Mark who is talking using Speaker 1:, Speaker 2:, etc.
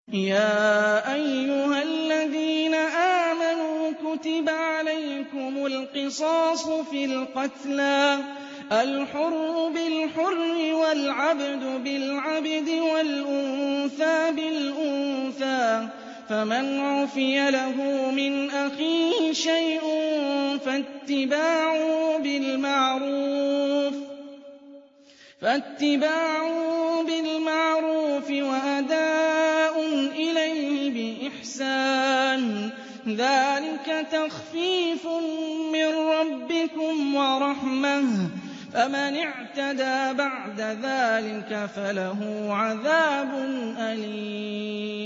Speaker 1: يَا أَيُّهَا الَّذِينَ آمَنُوا كُتِبَ عَلَيْكُمُ الْقِصَاصُ فِي الْقَتْلَى الْحُرُّ بِالْحُرِّ وَالْعَبْدُ بِالْعَبْدِ وَالْأُنثَىٰ بِالْأُنثَىٰ ۚ فَمَنْ عُفِيَ لَهُ مِنْ أَخِيهِ شَيْءٌ فَاتِّبَاعٌ بِالْمَعْرُوفِ وَأَدَاءٌ إِلَيْهِ بِإِحْسَانٍ ۗ ذَٰلِكَ تَخْفِيفٌ مِّن رَّبِّكُمْ وَرَحْمَةٌ ۗ فَمَنِ اعْتَدَىٰ بَعْدَ ذَٰلِكَ فَلَهُ عَذَابٌ أَلِيمٌ